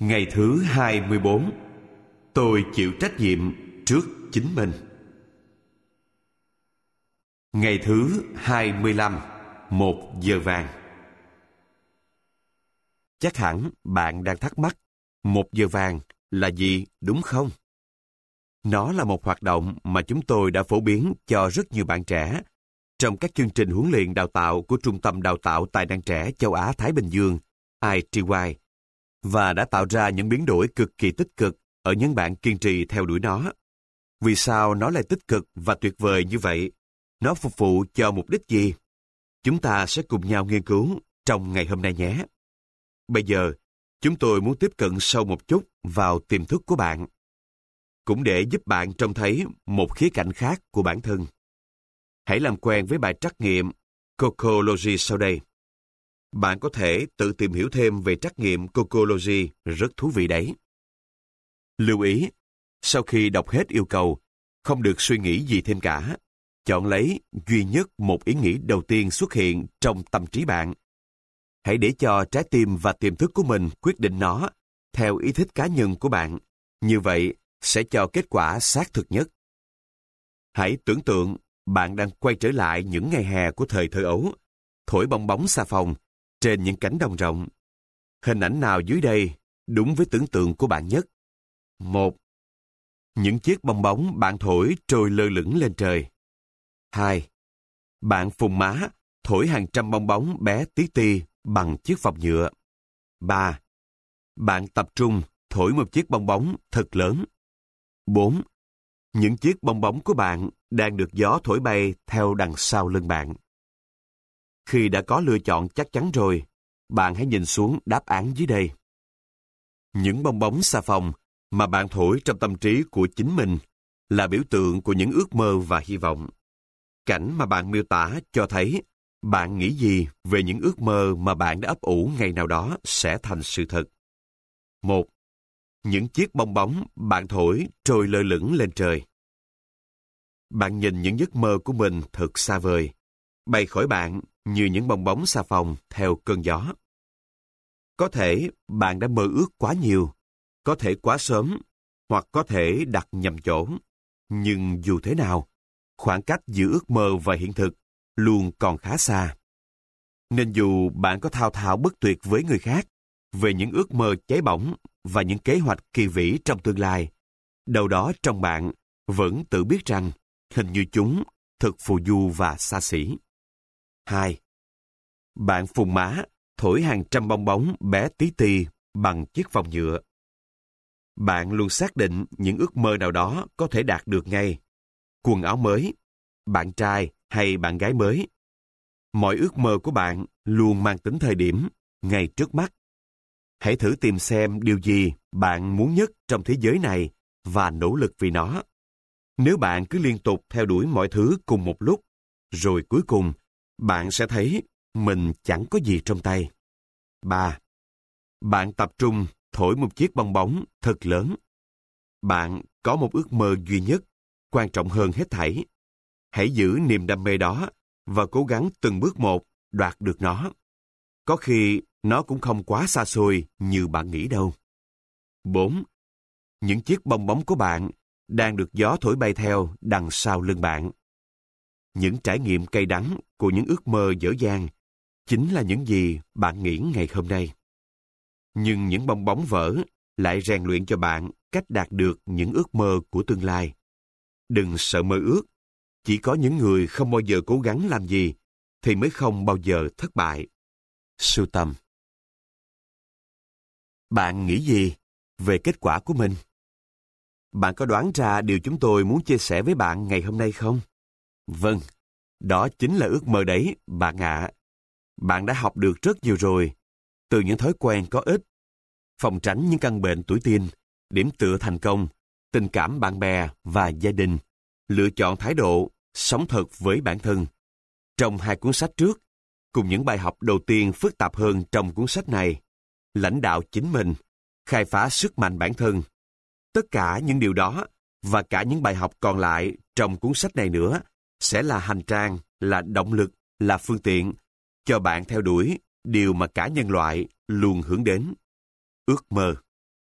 Ngày thứ 24, tôi chịu trách nhiệm trước chính mình. Ngày thứ 25, 1 giờ vàng. Chắc hẳn bạn đang thắc mắc, 1 giờ vàng là gì, đúng không? Nó là một hoạt động mà chúng tôi đã phổ biến cho rất nhiều bạn trẻ trong các chương trình huấn luyện đào tạo của Trung tâm Đào tạo Tài năng trẻ châu Á-Thái Bình Dương, ITY, và đã tạo ra những biến đổi cực kỳ tích cực ở những bạn kiên trì theo đuổi nó. Vì sao nó lại tích cực và tuyệt vời như vậy? Nó phục vụ cho mục đích gì? Chúng ta sẽ cùng nhau nghiên cứu trong ngày hôm nay nhé. Bây giờ, chúng tôi muốn tiếp cận sâu một chút vào tiềm thức của bạn, cũng để giúp bạn trông thấy một khía cạnh khác của bản thân. Hãy làm quen với bài trắc nghiệm Cocology sau đây. Bạn có thể tự tìm hiểu thêm về trắc nghiệm Cocology, rất thú vị đấy. Lưu ý, sau khi đọc hết yêu cầu, không được suy nghĩ gì thêm cả. Chọn lấy duy nhất một ý nghĩ đầu tiên xuất hiện trong tâm trí bạn. Hãy để cho trái tim và tiềm thức của mình quyết định nó theo ý thích cá nhân của bạn. Như vậy sẽ cho kết quả xác thực nhất. Hãy tưởng tượng bạn đang quay trở lại những ngày hè của thời thơ ấu, thổi bong bóng xà phòng trên những cánh đồng rộng. Hình ảnh nào dưới đây đúng với tưởng tượng của bạn nhất? 1. Những chiếc bong bóng bạn thổi trôi lơ lửng lên trời. 2. Bạn phùng má thổi hàng trăm bong bóng bé tí ti bằng chiếc vòng nhựa. 3. Bạn tập trung thổi một chiếc bong bóng thật lớn. 4. Những chiếc bong bóng của bạn đang được gió thổi bay theo đằng sau lưng bạn. Khi đã có lựa chọn chắc chắn rồi, bạn hãy nhìn xuống đáp án dưới đây. Những bong bóng xà phòng mà bạn thổi trong tâm trí của chính mình là biểu tượng của những ước mơ và hy vọng. Cảnh mà bạn miêu tả cho thấy bạn nghĩ gì về những ước mơ mà bạn đã ấp ủ ngày nào đó sẽ thành sự thật. 1. Những chiếc bong bóng bạn thổi trôi lơ lửng lên trời. Bạn nhìn những giấc mơ của mình thật xa vời, bay khỏi bạn như những bong bóng xà phòng theo cơn gió. Có thể bạn đã mơ ước quá nhiều, có thể quá sớm, hoặc có thể đặt nhầm chỗ. Nhưng dù thế nào, khoảng cách giữa ước mơ và hiện thực luôn còn khá xa. Nên dù bạn có thao thao bất tuyệt với người khác về những ước mơ cháy bỏng và những kế hoạch kỳ vĩ trong tương lai, đâu đó trong bạn vẫn tự biết rằng hình như chúng thật phù du và xa xỉ. 2. Bạn phùng má thổi hàng trăm bong bóng bé tí ti bằng chiếc vòng nhựa. Bạn luôn xác định những ước mơ nào đó có thể đạt được ngay. Quần áo mới, bạn trai hay bạn gái mới. Mọi ước mơ của bạn luôn mang tính thời điểm, ngay trước mắt. Hãy thử tìm xem điều gì bạn muốn nhất trong thế giới này và nỗ lực vì nó. Nếu bạn cứ liên tục theo đuổi mọi thứ cùng một lúc, rồi cuối cùng, bạn sẽ thấy mình chẳng có gì trong tay. 3. Bạn tập trung thổi một chiếc bong bóng thật lớn. Bạn có một ước mơ duy nhất, quan trọng hơn hết thảy. Hãy giữ niềm đam mê đó và cố gắng từng bước một đoạt được nó. Có khi nó cũng không quá xa xôi như bạn nghĩ đâu. 4. Những chiếc bong bóng của bạn đang được gió thổi bay theo đằng sau lưng bạn. Những trải nghiệm cay đắng của những ước mơ dở dang chính là những gì bạn nghĩ ngày hôm nay. Nhưng những bong bóng vỡ lại rèn luyện cho bạn cách đạt được những ước mơ của tương lai. Đừng sợ mơ ước. Chỉ có những người không bao giờ cố gắng làm gì thì mới không bao giờ thất bại. Sưu tầm. Bạn nghĩ gì về kết quả của mình? Bạn có đoán ra điều chúng tôi muốn chia sẻ với bạn ngày hôm nay không? Vâng, đó chính là ước mơ đấy, bạn ạ. Bạn đã học được rất nhiều rồi, từ những thói quen có ích, phòng tránh những căn bệnh tuổi teen, điểm tựa thành công, tình cảm bạn bè và gia đình, lựa chọn thái độ, sống thật với bản thân. Trong 2 cuốn sách trước, cùng những bài học đầu tiên phức tạp hơn trong cuốn sách này, lãnh đạo chính mình, khai phá sức mạnh bản thân. Tất cả những điều đó và cả những bài học còn lại trong cuốn sách này nữa sẽ là hành trang, là động lực, là phương tiện cho bạn theo đuổi điều mà cả nhân loại luôn hướng đến. Ước mơ.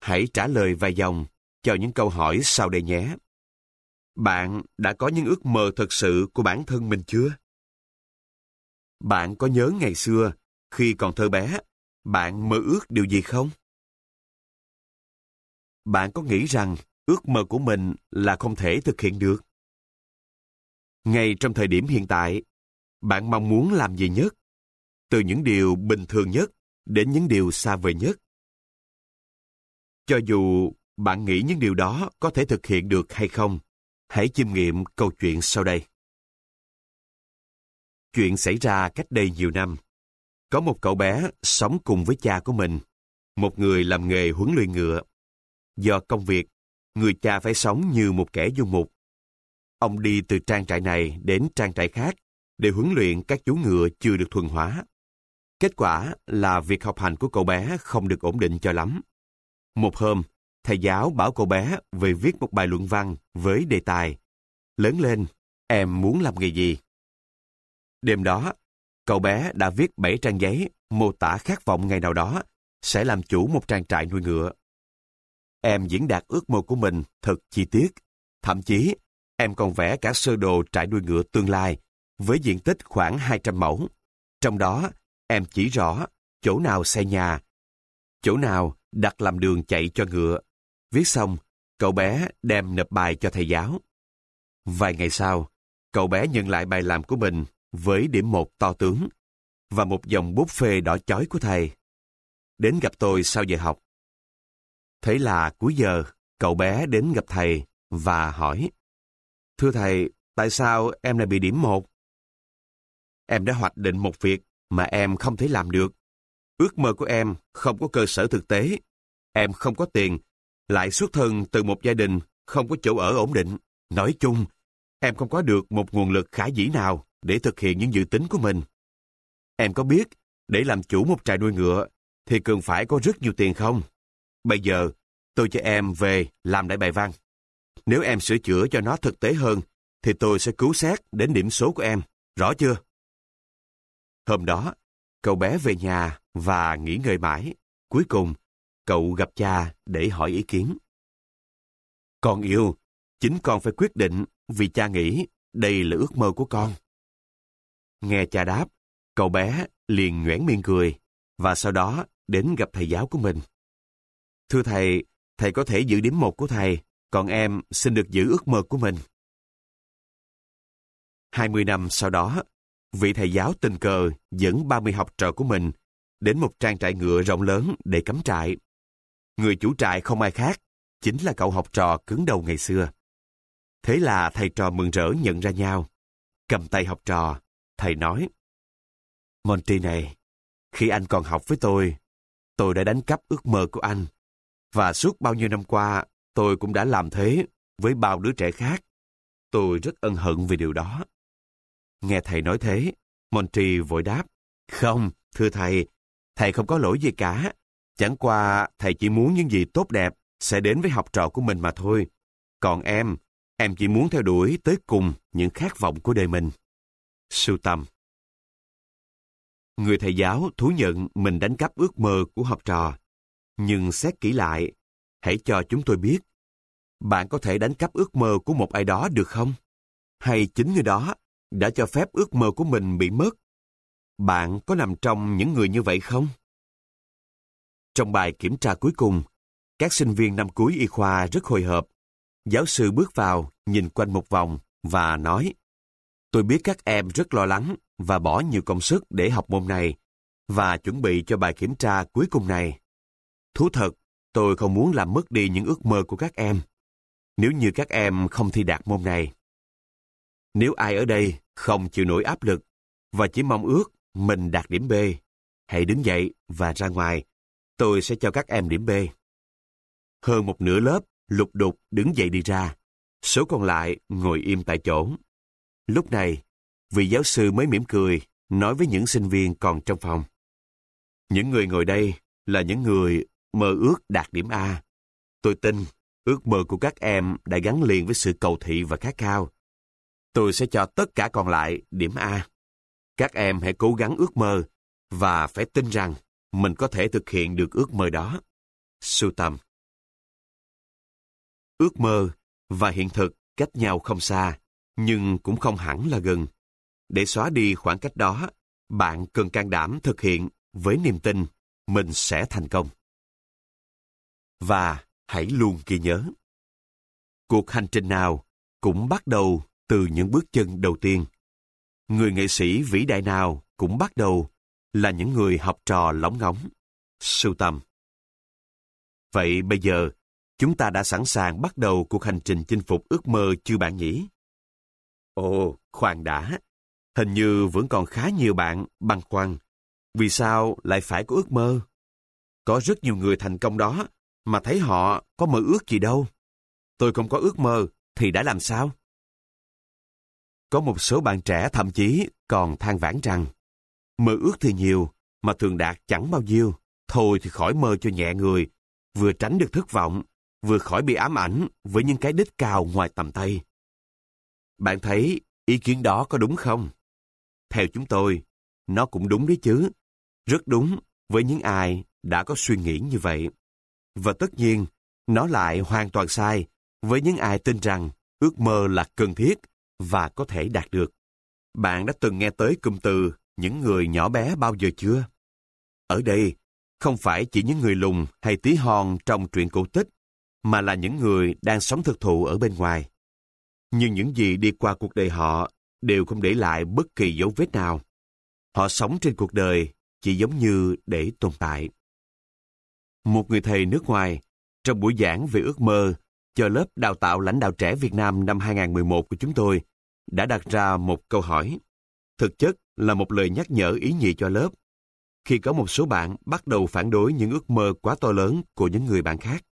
hãy trả lời vài dòng cho những câu hỏi sau đây nhé. Bạn đã có những ước mơ thật sự của bản thân mình chưa? Bạn có nhớ ngày xưa, khi còn thơ bé, bạn mơ ước điều gì không? Bạn có nghĩ rằng ước mơ của mình là không thể thực hiện được? Ngay trong thời điểm hiện tại, bạn mong muốn làm gì nhất? Từ những điều bình thường nhất đến những điều xa vời nhất. Cho dù bạn nghĩ những điều đó có thể thực hiện được hay không, hãy chiêm nghiệm câu chuyện sau đây. Chuyện xảy ra cách đây nhiều năm. Có một cậu bé sống cùng với cha của mình, một người làm nghề huấn luyện ngựa. Do công việc, người cha phải sống như một kẻ du mục. Ông đi từ trang trại này đến trang trại khác để huấn luyện các chú ngựa chưa được thuần hóa. Kết quả là việc học hành của cậu bé không được ổn định cho lắm. Một hôm, thầy giáo bảo cậu bé về viết một bài luận văn với đề tài "Lớn lên, em muốn làm nghề gì?" Đêm đó, cậu bé đã viết 7 trang giấy mô tả khát vọng ngày nào đó sẽ làm chủ một trang trại nuôi ngựa. Em diễn đạt ước mơ của mình thật chi tiết. Thậm chí, em còn vẽ cả sơ đồ trại nuôi ngựa tương lai với diện tích khoảng 200 mẫu. Trong đó, em chỉ rõ chỗ nào xây nhà, chỗ nào đặt làm đường chạy cho ngựa. Viết xong, cậu bé đem nộp bài cho thầy giáo. Vài ngày sau, cậu bé nhận lại bài làm của mình với điểm 1 to tướng và một dòng bút phê đỏ chói của thầy. Đến gặp tôi sau giờ học. Thế là cuối giờ, cậu bé đến gặp thầy và hỏi: "Thưa thầy, tại sao em lại bị điểm 1? Em đã hoạch định một việc mà em không thể làm được. Ước mơ của em không có cơ sở thực tế. Em không có tiền, lại xuất thân từ một gia đình không có chỗ ở ổn định. Nói chung, em không có được một nguồn lực khả dĩ nào để thực hiện những dự tính của mình. Em có biết, để làm chủ một trại nuôi ngựa thì cần phải có rất nhiều tiền không? Bây giờ, tôi cho em về làm lại bài văn. Nếu em sửa chữa cho nó thực tế hơn, thì tôi sẽ cứu xét đến điểm số của em. Rõ chưa?" Hôm đó, cậu bé về nhà và nghỉ ngơi mãi. Cuối cùng, cậu gặp cha để hỏi ý kiến. "Con yêu, chính con phải quyết định vì cha nghĩ đây là ước mơ của con." Nghe cha đáp, cậu bé liền nhoẻn miệng cười và sau đó đến gặp thầy giáo của mình. "Thưa thầy, thầy có thể giữ điểm 1 của thầy, còn em xin được giữ ước mơ của mình." 20 năm sau đó, vị thầy giáo tình cờ dẫn 30 học trò của mình đến một trang trại ngựa rộng lớn để cắm trại. Người chủ trại không ai khác, chính là cậu học trò cứng đầu ngày xưa. Thế là thầy trò mừng rỡ nhận ra nhau. Cầm tay học trò, thầy nói: "Monty này, khi anh còn học với tôi đã đánh cắp ước mơ của anh. Và suốt bao nhiêu năm qua, tôi cũng đã làm thế với bao đứa trẻ khác. Tôi rất ân hận vì điều đó." Nghe thầy nói thế, Monty vội đáp: "Không, thưa thầy không có lỗi gì cả. Chẳng qua thầy chỉ muốn những gì tốt đẹp sẽ đến với học trò của mình mà thôi. Còn em chỉ muốn theo đuổi tới cùng những khát vọng của đời mình." Sưu tầm. Người thầy giáo thú nhận mình đánh cắp ước mơ của học trò. Nhưng xét kỹ lại, hãy cho chúng tôi biết, bạn có thể đánh cắp ước mơ của một ai đó được không? Hay chính người đó đã cho phép ước mơ của mình bị mất? Bạn có nằm trong những người như vậy không? Trong bài kiểm tra cuối cùng, các sinh viên năm cuối y khoa rất hồi hộp. Giáo sư bước vào, nhìn quanh một vòng và nói: "Tôi biết các em rất lo lắng và bỏ nhiều công sức để học môn này và chuẩn bị cho bài kiểm tra cuối cùng này. Thú thật, tôi không muốn làm mất đi những ước mơ của các em. Nếu như các em không thi đạt môn này, nếu ai ở đây không chịu nổi áp lực và chỉ mong ước mình đạt điểm B, hãy đứng dậy và ra ngoài. Tôi sẽ cho các em điểm B." Hơn một nửa lớp lục đục đứng dậy đi ra. Số còn lại ngồi im tại chỗ. Lúc này, vị giáo sư mới mỉm cười, nói với những sinh viên còn trong phòng: "Những người ngồi đây là những người mơ ước đạt điểm A. Tôi tin ước mơ của các em đã gắn liền với sự cầu thị và khát khao. Tôi sẽ cho tất cả còn lại điểm A. Các em hãy cố gắng ước mơ và phải tin rằng mình có thể thực hiện được ước mơ đó." Sưu tầm. ước mơ và hiện thực cách nhau không xa, nhưng cũng không hẳn là gần. Để xóa đi khoảng cách đó, bạn cần can đảm thực hiện với niềm tin mình sẽ thành công. Và hãy luôn ghi nhớ, cuộc hành trình nào cũng bắt đầu từ những bước chân đầu tiên. Người nghệ sĩ vĩ đại nào cũng bắt đầu là những người học trò lóng ngóng, sưu tầm. Vậy bây giờ, chúng ta đã sẵn sàng bắt đầu cuộc hành trình chinh phục ước mơ chưa bạn nhỉ? Ồ, khoan đã. Hình như vẫn còn khá nhiều bạn băn khoăn. Vì sao lại phải có ước mơ? Có rất nhiều người thành công đó, mà thấy họ có mơ ước gì đâu. Tôi không có ước mơ, thì đã làm sao? Có một số bạn trẻ thậm chí còn than vãn rằng mơ ước thì nhiều, mà thường đạt chẳng bao nhiêu. Thôi thì khỏi mơ cho nhẹ người, vừa tránh được thất vọng, vừa khỏi bị ám ảnh với những cái đích cao ngoài tầm tay. Bạn thấy ý kiến đó có đúng không? Theo chúng tôi, nó cũng đúng đấy chứ. Rất đúng với những ai đã có suy nghĩ như vậy. Và tất nhiên, nó lại hoàn toàn sai với những ai tin rằng ước mơ là cần thiết và có thể đạt được. Bạn đã từng nghe tới cụm từ những người nhỏ bé bao giờ chưa? Ở đây, không phải chỉ những người lùn hay tí hon trong truyện cổ tích, mà là những người đang sống thực thụ ở bên ngoài. Nhưng những gì đi qua cuộc đời họ đều không để lại bất kỳ dấu vết nào. Họ sống trên cuộc đời chỉ giống như để tồn tại. Một người thầy nước ngoài, trong buổi giảng về ước mơ cho lớp đào tạo lãnh đạo trẻ Việt Nam năm 2011 của chúng tôi, đã đặt ra một câu hỏi. Thực chất là một lời nhắc nhở ý nhị cho lớp. Khi có một số bạn bắt đầu phản đối những ước mơ quá to lớn của những người bạn khác.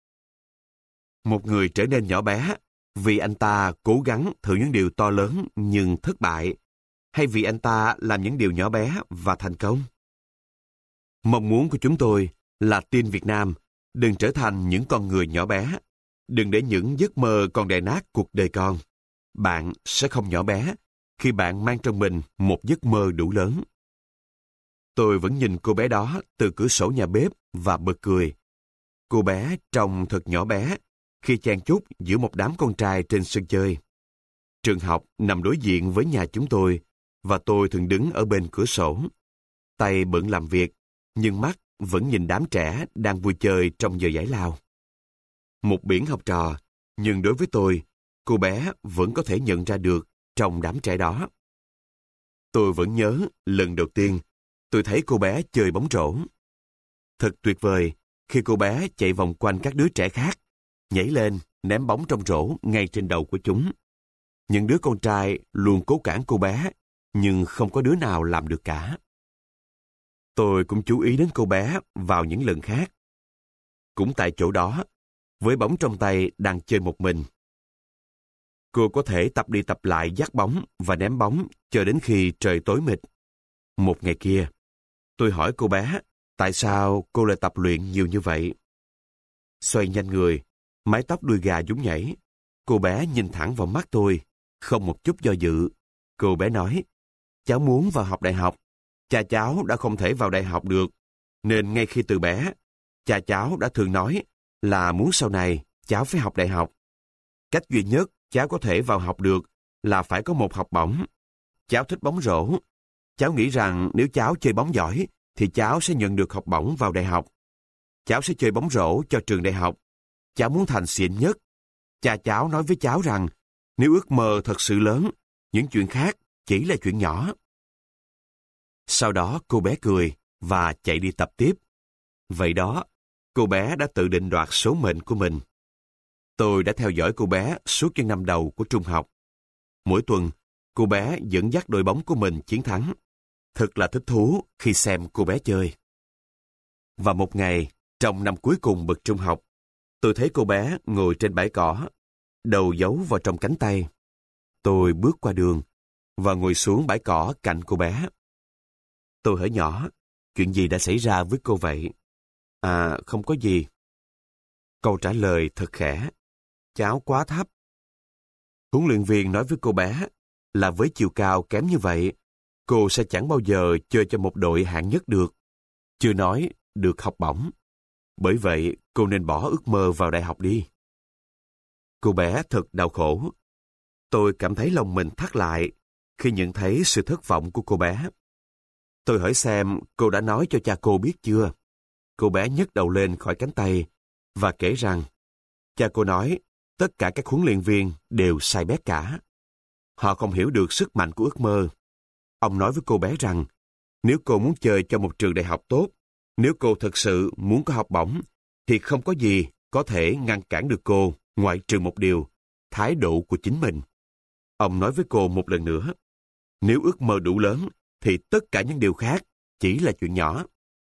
Một người trở nên nhỏ bé vì anh ta cố gắng thử những điều to lớn nhưng thất bại, hay vì anh ta làm những điều nhỏ bé và thành công? Mong muốn của chúng tôi là Teen Việt Nam đừng trở thành những con người nhỏ bé. Đừng để những giấc mơ còn đè nát cuộc đời con. Bạn sẽ không nhỏ bé khi bạn mang trong mình một giấc mơ đủ lớn. Tôi vẫn nhìn cô bé đó từ cửa sổ nhà bếp và bật cười. Cô bé trông thật nhỏ bé khi chen chúc giữa một đám con trai trên sân chơi. Trường học nằm đối diện với nhà chúng tôi và tôi thường đứng ở bên cửa sổ. Tay bận làm việc, nhưng mắt vẫn nhìn đám trẻ đang vui chơi trong giờ giải lao. Một biển học trò, nhưng đối với tôi, cô bé vẫn có thể nhận ra được trong đám trẻ đó. Tôi vẫn nhớ lần đầu tiên tôi thấy cô bé chơi bóng rổ. Thật tuyệt vời khi cô bé chạy vòng quanh các đứa trẻ khác, nhảy lên, ném bóng trong rổ ngay trên đầu của chúng. Những đứa con trai luôn cố cản cô bé, nhưng không có đứa nào làm được cả. Tôi cũng chú ý đến cô bé vào những lần khác. Cũng tại chỗ đó, với bóng trong tay đang chơi một mình. Cô có thể tập đi tập lại dắt bóng và ném bóng cho đến khi trời tối mịt. Một ngày kia, tôi hỏi cô bé tại sao cô lại tập luyện nhiều như vậy. Xoay nhanh người, mái tóc đuôi gà nhún nhảy. Cô bé nhìn thẳng vào mắt tôi, không một chút do dự. Cô bé nói, cháu muốn vào học đại học. Cha cháu đã không thể vào đại học được, nên ngay khi từ bé, cha cháu đã thường nói là muốn sau này cháu phải học đại học. Cách duy nhất cháu có thể vào học được là phải có một học bổng. Cháu thích bóng rổ. Cháu nghĩ rằng nếu cháu chơi bóng giỏi, thì cháu sẽ nhận được học bổng vào đại học. Cháu sẽ chơi bóng rổ cho trường đại học. Cháu muốn thành xịn nhất. Cha cháu nói với cháu rằng, nếu ước mơ thật sự lớn, những chuyện khác chỉ là chuyện nhỏ. Sau đó cô bé cười và chạy đi tập tiếp. Vậy đó, cô bé đã tự định đoạt số mệnh của mình. Tôi đã theo dõi cô bé suốt những năm đầu của trung học. Mỗi tuần, cô bé dẫn dắt đội bóng của mình chiến thắng. Thật là thích thú khi xem cô bé chơi. Và một ngày, trong năm cuối cùng bậc trung học, tôi thấy cô bé ngồi trên bãi cỏ, đầu giấu vào trong cánh tay. Tôi bước qua đường và ngồi xuống bãi cỏ cạnh cô bé. Tôi hỏi nhỏ, chuyện gì đã xảy ra với cô vậy? À, không có gì. Câu trả lời thật khẽ, cháu quá thấp. Huấn luyện viên nói với cô bé là với chiều cao kém như vậy, cô sẽ chẳng bao giờ chơi cho một đội hạng nhất được. Chưa nói được học bổng. Bởi vậy, cô nên bỏ ước mơ vào đại học đi. Cô bé thật đau khổ. Tôi cảm thấy lòng mình thắt lại khi nhận thấy sự thất vọng của cô bé. Tôi hỏi xem cô đã nói cho cha cô biết chưa. Cô bé nhấc đầu lên khỏi cánh tay và kể rằng cha cô nói tất cả các huấn luyện viên đều sai bét cả. Họ không hiểu được sức mạnh của ước mơ. Ông nói với cô bé rằng nếu cô muốn chơi cho một trường đại học tốt, nếu cô thực sự muốn có học bổng, thì không có gì có thể ngăn cản được cô ngoại trừ một điều, thái độ của chính mình. Ông nói với cô một lần nữa, nếu ước mơ đủ lớn, thì tất cả những điều khác chỉ là chuyện nhỏ.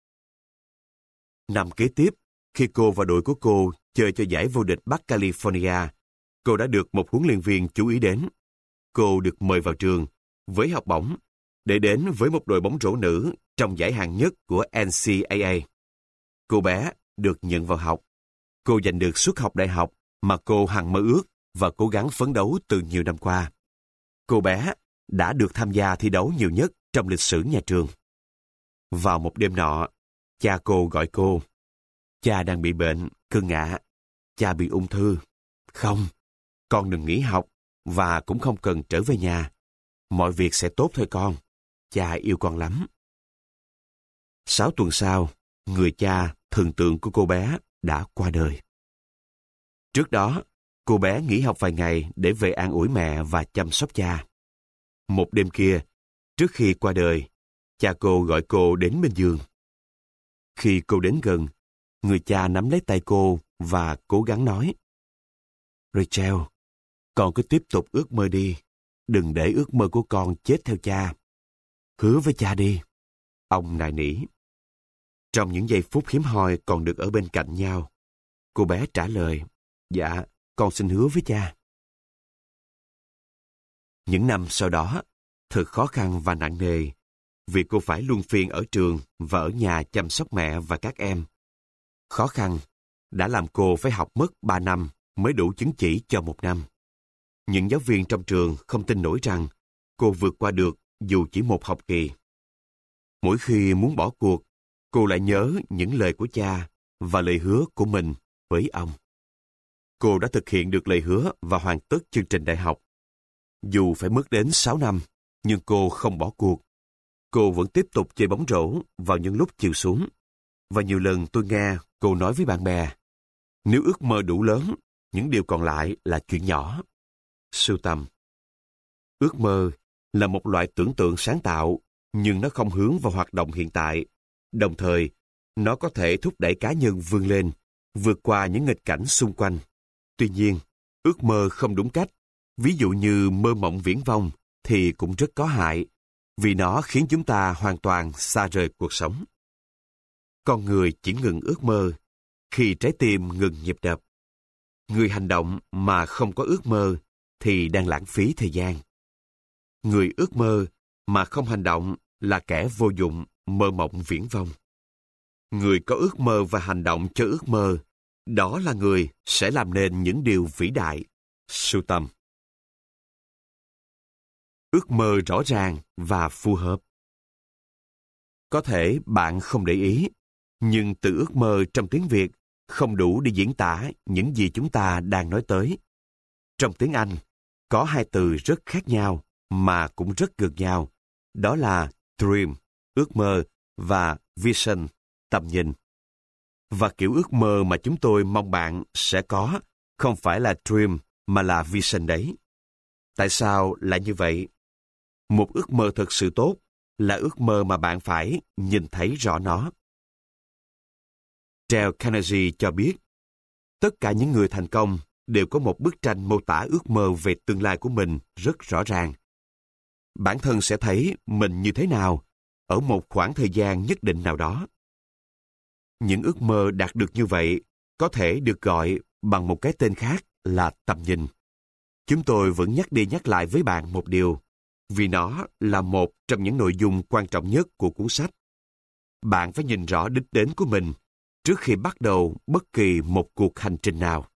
Năm kế tiếp, khi cô và đội của cô chơi cho giải vô địch Bắc California, cô đã được một huấn luyện viên chú ý đến. Cô được mời vào trường với học bổng để đến với một đội bóng rổ nữ trong giải hạng nhất của NCAA. Cô bé được nhận vào học. Cô giành được suất học đại học mà cô hằng mơ ước và cố gắng phấn đấu từ nhiều năm qua. Cô bé đã được tham gia thi đấu nhiều nhất trong lịch sử nhà trường. Vào một đêm nọ, cha cô gọi cô. Cha đang bị bệnh, cưng ạ. Cha bị ung thư. Không, con đừng nghỉ học và cũng không cần trở về nhà. Mọi việc sẽ tốt thôi con. Cha yêu con lắm. 6 tuần sau, người cha thần tượng của cô bé đã qua đời. Trước đó, cô bé nghỉ học vài ngày để về an ủi mẹ và chăm sóc cha. Một đêm kia, trước khi qua đời, cha cô gọi cô đến bên giường. Khi cô đến gần, người cha nắm lấy tay cô và cố gắng nói: Rachel, con cứ tiếp tục ước mơ đi. Đừng để ước mơ của con chết theo cha. Hứa với cha đi. Ông nài nỉ. Trong những giây phút hiếm hoi còn được ở bên cạnh nhau, cô bé trả lời: Dạ, con xin hứa với cha. Những năm sau đó, thật khó khăn và nặng nề, vì cô phải luân phiên ở trường và ở nhà chăm sóc mẹ và các em. Khó khăn đã làm cô phải học mất 3 năm mới đủ chứng chỉ cho 1 năm. Những giáo viên trong trường không tin nổi rằng cô vượt qua được dù chỉ một học kỳ. Mỗi khi muốn bỏ cuộc, cô lại nhớ những lời của cha và lời hứa của mình với ông. Cô đã thực hiện được lời hứa và hoàn tất chương trình đại học. Dù phải mất đến 6 năm, nhưng cô không bỏ cuộc. Cô vẫn tiếp tục chơi bóng rổ vào những lúc chiều xuống. Và nhiều lần tôi nghe cô nói với bạn bè, nếu ước mơ đủ lớn, những điều còn lại là chuyện nhỏ. Sưu tầm. Ước mơ là một loại tưởng tượng sáng tạo, nhưng nó không hướng vào hoạt động hiện tại. Đồng thời, nó có thể thúc đẩy cá nhân vươn lên, vượt qua những nghịch cảnh xung quanh. Tuy nhiên, ước mơ không đúng cách, ví dụ như mơ mộng viển vông, thì cũng rất có hại, vì nó khiến chúng ta hoàn toàn xa rời cuộc sống. Con người chỉ ngừng ước mơ khi trái tim ngừng nhịp đập. Người hành động mà không có ước mơ thì đang lãng phí thời gian. Người ước mơ mà không hành động là kẻ vô dụng, mơ mộng viển vông. Người có ước mơ và hành động cho ước mơ, đó là người sẽ làm nên những điều vĩ đại. Sưu tầm. Ước mơ rõ ràng và phù hợp. Có thể bạn không để ý, nhưng từ ước mơ trong tiếng Việt không đủ để diễn tả những gì chúng ta đang nói tới. Trong tiếng Anh, có 2 từ rất khác nhau mà cũng rất gần nhau. Đó là dream, ước mơ, và vision, tầm nhìn. Và kiểu ước mơ mà chúng tôi mong bạn sẽ có không phải là dream mà là vision đấy. Tại sao lại như vậy? Một ước mơ thật sự tốt là ước mơ mà bạn phải nhìn thấy rõ nó. Dale Carnegie cho biết, tất cả những người thành công đều có một bức tranh mô tả ước mơ về tương lai của mình rất rõ ràng. Bản thân sẽ thấy mình như thế nào ở một khoảng thời gian nhất định nào đó. Những ước mơ đạt được như vậy có thể được gọi bằng một cái tên khác là tầm nhìn. Chúng tôi vẫn nhắc đi nhắc lại với bạn một điều, vì nó là một trong những nội dung quan trọng nhất của cuốn sách. Bạn phải nhìn rõ đích đến của mình trước khi bắt đầu bất kỳ một cuộc hành trình nào.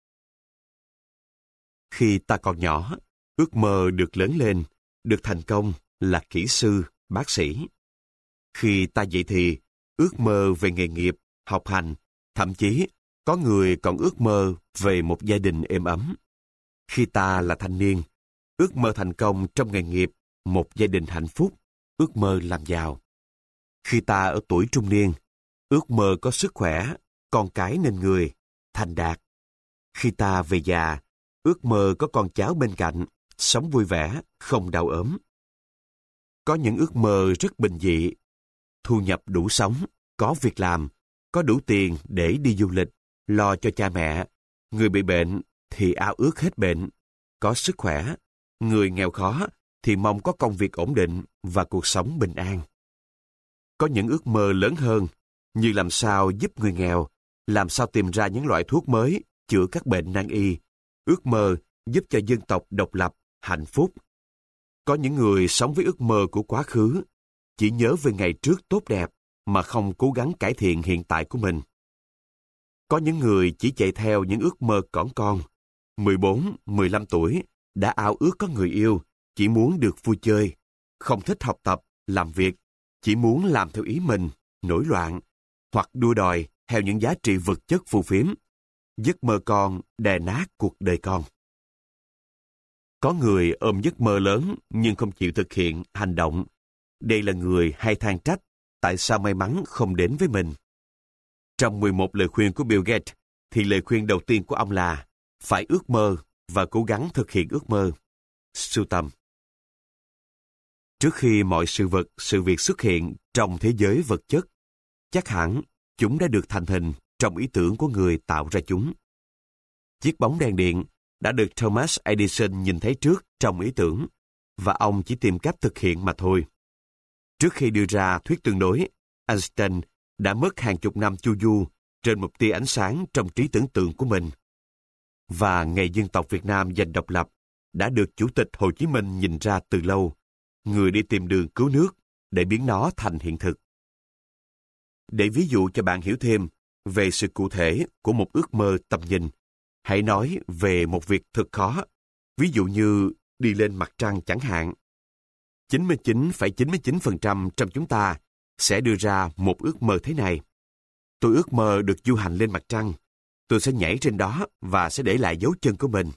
Khi ta còn nhỏ, ước mơ được lớn lên, được thành công là kỹ sư, bác sĩ. Khi ta dậy thì, ước mơ về nghề nghiệp, học hành, thậm chí có người còn ước mơ về một gia đình êm ấm. Khi ta là thanh niên, ước mơ thành công trong nghề nghiệp, một gia đình hạnh phúc, ước mơ làm giàu. Khi ta ở tuổi trung niên, ước mơ có sức khỏe, con cái nên người, thành đạt. Khi ta về già, ước mơ có con cháu bên cạnh, sống vui vẻ, không đau ốm. Có những ước mơ rất bình dị, thu nhập đủ sống, có việc làm, có đủ tiền để đi du lịch, lo cho cha mẹ. Người bị bệnh thì ao ước hết bệnh, có sức khỏe. Người nghèo khó thì mong có công việc ổn định và cuộc sống bình an. Có những ước mơ lớn hơn, như làm sao giúp người nghèo, làm sao tìm ra những loại thuốc mới, chữa các bệnh nan y. Ước mơ giúp cho dân tộc độc lập, hạnh phúc. Có những người sống với ước mơ của quá khứ, chỉ nhớ về ngày trước tốt đẹp mà không cố gắng cải thiện hiện tại của mình. Có những người chỉ chạy theo những ước mơ cỏn con, 14, 15 tuổi, đã ao ước có người yêu, chỉ muốn được vui chơi, không thích học tập, làm việc, chỉ muốn làm theo ý mình, nổi loạn, hoặc đua đòi theo những giá trị vật chất phù phiếm. Giấc mơ con đè nát cuộc đời con. Có người ôm giấc mơ lớn nhưng không chịu thực hiện hành động. Đây là người hay than trách tại sao may mắn không đến với mình. Trong 11 lời khuyên của Bill Gates, thì lời khuyên đầu tiên của ông là phải ước mơ và cố gắng thực hiện ước mơ. Sưu tầm. Trước khi mọi sự vật, sự việc xuất hiện trong thế giới vật chất, chắc hẳn chúng đã được thành hình trong ý tưởng của người tạo ra chúng. Chiếc bóng đèn điện đã được Thomas Edison nhìn thấy trước trong ý tưởng, và ông chỉ tìm cách thực hiện mà thôi. Trước khi đưa ra thuyết tương đối, Einstein đã mất hàng chục năm chu du trên một tia ánh sáng trong trí tưởng tượng của mình. Và ngày dân tộc Việt Nam giành độc lập đã được Chủ tịch Hồ Chí Minh nhìn ra từ lâu, người đi tìm đường cứu nước để biến nó thành hiện thực. Để ví dụ cho bạn hiểu thêm về sự cụ thể của một ước mơ tầm nhìn, hãy nói về một việc thật khó, ví dụ như đi lên mặt trăng chẳng hạn. 99,99% trong chúng ta sẽ đưa ra một ước mơ thế này. Tôi ước mơ được du hành lên mặt trăng. Tôi sẽ nhảy trên đó và sẽ để lại dấu chân của mình.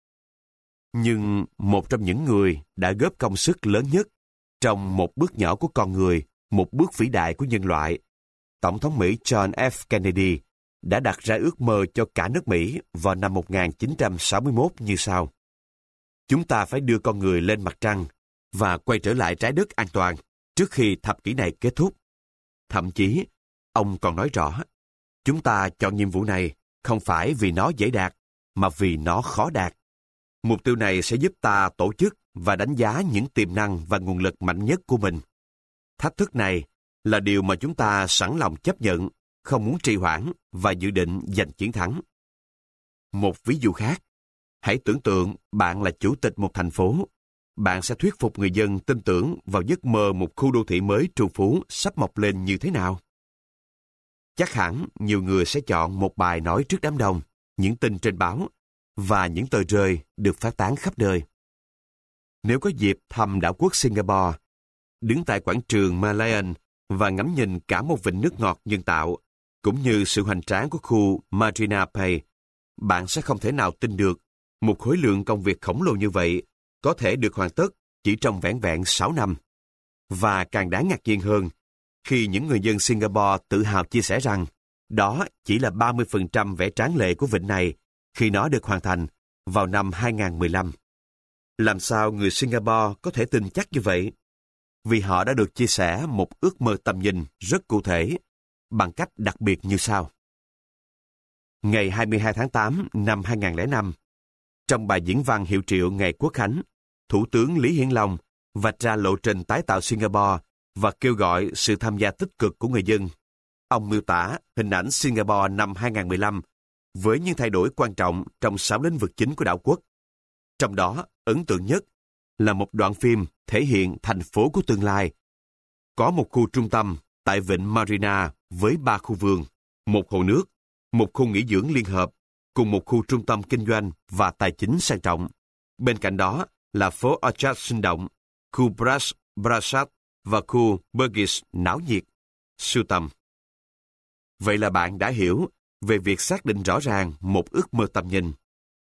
Nhưng một trong những người đã góp công sức lớn nhất trong một bước nhỏ của con người, một bước vĩ đại của nhân loại, Tổng thống Mỹ John F. Kennedy đã đặt ra ước mơ cho cả nước Mỹ vào năm 1961 như sau. Chúng ta phải đưa con người lên mặt trăng và quay trở lại trái đất an toàn trước khi thập kỷ này kết thúc. Thậm chí, ông còn nói rõ, chúng ta chọn nhiệm vụ này không phải vì nó dễ đạt, mà vì nó khó đạt. Mục tiêu này sẽ giúp ta tổ chức và đánh giá những tiềm năng và nguồn lực mạnh nhất của mình. Thách thức này là điều mà chúng ta sẵn lòng chấp nhận, không muốn trì hoãn và dự định giành chiến thắng. Một ví dụ khác, hãy tưởng tượng bạn là chủ tịch một thành phố. Bạn sẽ thuyết phục người dân tin tưởng vào giấc mơ một khu đô thị mới trù phú sắp mọc lên như thế nào? Chắc hẳn nhiều người sẽ chọn một bài nói trước đám đông, những tin trên báo và những tờ rơi được phát tán khắp nơi. Nếu có dịp thăm đảo quốc Singapore, đứng tại quảng trường Malayan và ngắm nhìn cả một vịnh nước ngọt nhân tạo, cũng như sự hoành tráng của khu Marina Bay, bạn sẽ không thể nào tin được một khối lượng công việc khổng lồ như vậy có thể được hoàn tất chỉ trong vẻn vẹn 6 năm. Và càng đáng ngạc nhiên hơn, khi những người dân Singapore tự hào chia sẻ rằng đó chỉ là 30% vẻ tráng lệ của vịnh này khi nó được hoàn thành vào năm 2015. Làm sao người Singapore có thể tin chắc như vậy? Vì họ đã được chia sẻ một ước mơ tầm nhìn rất cụ thể, bằng cách đặc biệt như sau. Ngày 22 tháng 8 năm 2005, trong bài diễn văn hiệu triệu ngày Quốc khánh, Thủ tướng Lý Hiển Long vạch ra lộ trình tái tạo Singapore và kêu gọi sự tham gia tích cực của người dân. Ông miêu tả hình ảnh Singapore năm 2015 với những thay đổi quan trọng trong 6 lĩnh vực chính của đảo quốc. Trong đó, ấn tượng nhất là một đoạn phim thể hiện thành phố của tương lai. Có một khu trung tâm tại vịnh Marina với 3 khu vườn, một hồ nước, một khu nghỉ dưỡng liên hợp, cùng một khu trung tâm kinh doanh và tài chính sang trọng. Bên cạnh đó là phố Orchard sinh động, khu Prasad và khu Burgess náo nhiệt. Sưu tầm. Vậy là bạn đã hiểu về việc xác định rõ ràng một ước mơ tầm nhìn.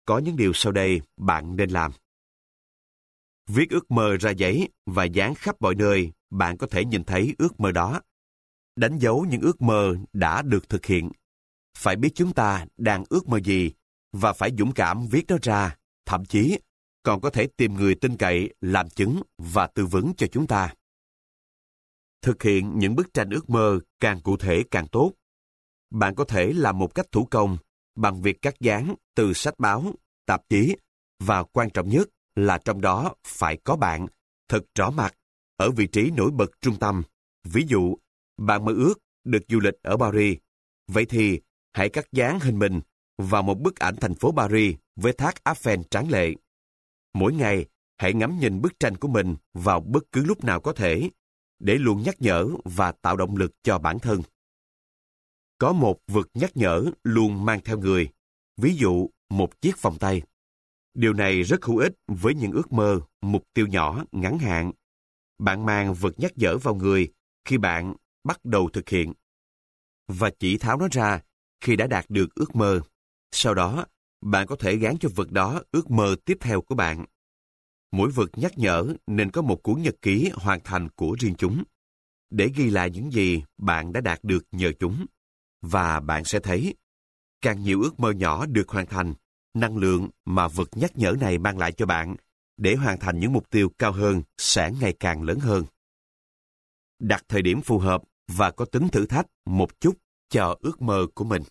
có những điều sau đây bạn nên làm. Viết ước mơ ra giấy và dán khắp mọi nơi bạn có thể nhìn thấy ước mơ đó. Đánh dấu những ước mơ đã được thực hiện. Phải biết chúng ta đang ước mơ gì và phải dũng cảm viết nó ra, thậm chí còn có thể tìm người tin cậy làm chứng và tư vấn cho chúng ta. Thực hiện những bức tranh ước mơ càng cụ thể càng tốt. Bạn có thể làm một cách thủ công bằng việc cắt dán từ sách báo, tạp chí và quan trọng nhất là trong đó phải có bạn, thật rõ mặt, ở vị trí nổi bật trung tâm. Ví dụ, bạn mơ ước được du lịch ở Paris. Vậy thì hãy cắt dán hình mình vào một bức ảnh thành phố Paris với thác Eiffel tráng lệ. Mỗi ngày, hãy ngắm nhìn bức tranh của mình vào bất cứ lúc nào có thể, để luôn nhắc nhở và tạo động lực cho bản thân. Có một vật nhắc nhở luôn mang theo người, ví dụ một chiếc vòng tay. Điều này rất hữu ích với những ước mơ, mục tiêu nhỏ, ngắn hạn. Bạn mang vật nhắc nhở vào người khi bạn bắt đầu thực hiện, và chỉ tháo nó ra khi đã đạt được ước mơ. Sau đó, bạn có thể gán cho vật đó ước mơ tiếp theo của bạn. Mỗi vật nhắc nhở nên có một cuốn nhật ký hoàn thành của riêng chúng, để ghi lại những gì bạn đã đạt được nhờ chúng. Và bạn sẽ thấy, càng nhiều ước mơ nhỏ được hoàn thành, năng lượng mà vật nhắc nhở này mang lại cho bạn để hoàn thành những mục tiêu cao hơn sẽ ngày càng lớn hơn. Đặt thời điểm phù hợp và có tính thử thách một chút cho ước mơ của mình.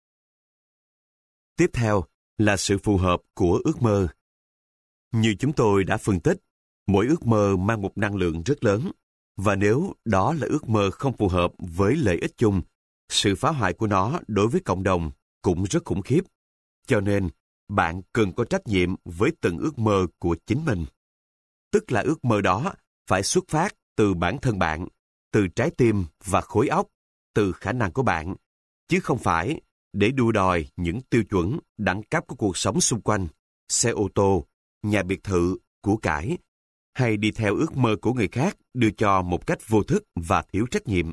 Tiếp theo là sự phù hợp của ước mơ. Như chúng tôi đã phân tích, mỗi ước mơ mang một năng lượng rất lớn, và nếu đó là ước mơ không phù hợp với lợi ích chung, sự phá hoại của nó đối với cộng đồng cũng rất khủng khiếp. Cho nên, bạn cần có trách nhiệm với từng ước mơ của chính mình. Tức là ước mơ đó phải xuất phát từ bản thân bạn, từ trái tim và khối óc, từ khả năng của bạn, chứ không phải để đua đòi những tiêu chuẩn đẳng cấp của cuộc sống xung quanh, xe ô tô, nhà biệt thự, của cải, hay đi theo ước mơ của người khác đưa cho một cách vô thức và thiếu trách nhiệm.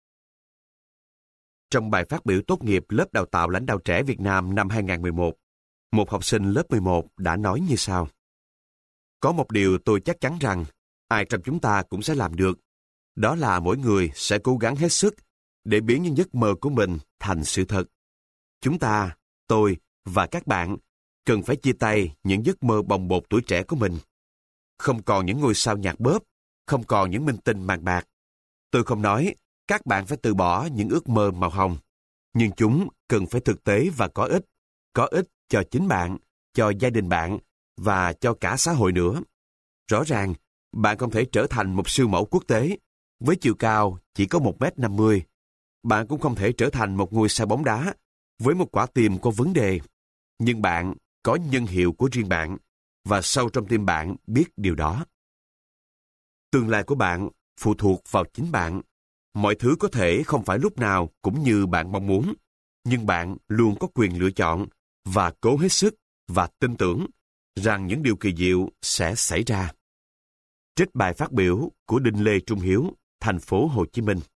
Trong bài phát biểu tốt nghiệp lớp đào tạo lãnh đạo trẻ Việt Nam năm 2011, một học sinh lớp 11 đã nói như sau. Có một điều tôi chắc chắn rằng ai trong chúng ta cũng sẽ làm được. Đó là mỗi người sẽ cố gắng hết sức để biến những giấc mơ của mình thành sự thật. Chúng ta, tôi và các bạn cần phải chia tay những giấc mơ bồng bột tuổi trẻ của mình. Không còn những ngôi sao nhạc bóp, không còn những minh tinh màn bạc. Tôi không nói các bạn phải từ bỏ những ước mơ màu hồng, nhưng chúng cần phải thực tế và có ích cho chính bạn, cho gia đình bạn và cho cả xã hội nữa. Rõ ràng, bạn không thể trở thành một siêu mẫu quốc tế với chiều cao chỉ có 1m50. Bạn cũng không thể trở thành một ngôi sao bóng đá với một quả tim có vấn đề. Nhưng bạn có nhân hiệu của riêng bạn, và sâu trong tim bạn biết điều đó. Tương lai của bạn phụ thuộc vào chính bạn. Mọi thứ có thể không phải lúc nào cũng như bạn mong muốn, nhưng bạn luôn có quyền lựa chọn và cố hết sức và tin tưởng rằng những điều kỳ diệu sẽ xảy ra. Trích bài phát biểu của Đinh Lê Trung Hiếu, thành phố Hồ Chí Minh.